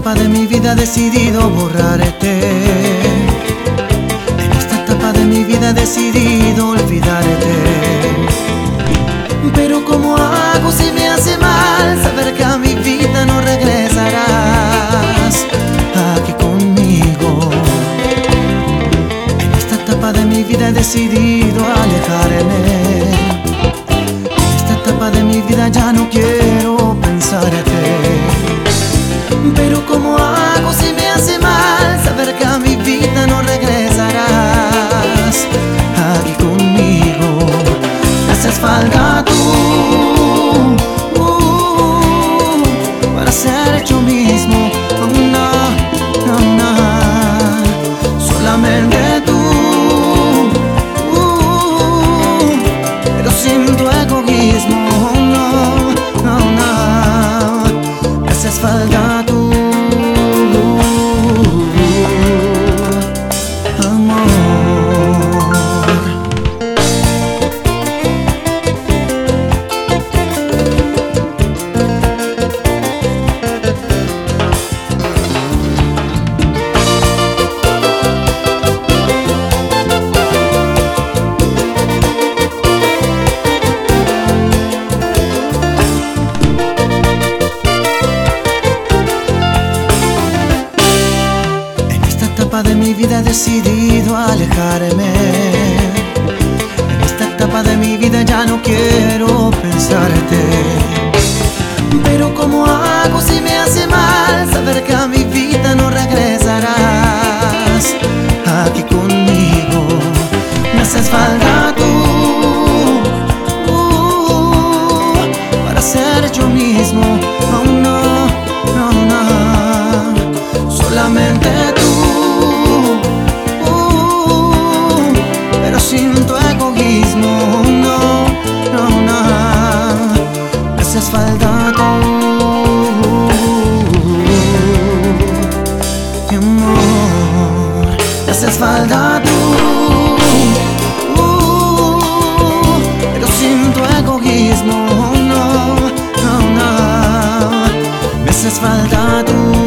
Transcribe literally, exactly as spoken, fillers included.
etapa de mi vida he decidido borrarte. En esta etapa de mi vida he decidido olvidarte. Pero ¿cómo hago si me hace mal saber que a mi vida no regresarás aquí conmigo? En esta etapa de mi vida he decidido alejarme. En esta etapa de mi vida ya no quiero pensarte. Pero ¿cómo hago si me hace mal saber que a mi vida no regresarás aquí conmigo? Me haces falta tú uh, para ser yo mismo. Oh, no, no, no. Solamente tú uh, pero sin tu egoísmo. Oh, no, no, no. Me haces falta tú. De mi vida he decidido alejarme. En esta etapa de mi vida ya no quiero pensarte. Pero ¿cómo hago si me hace mal saber que a mi vida no regresarás aquí conmigo? Me haces falta tú uh, para ser yo mismo. Oh, no, no, no. Solamente tú sin tu egoísmo. No, no, no. Me haces falta tú, mi amor. Me haces falta tú uh, pero sin tu egoísmo. No, no, no. Me haces falta tú.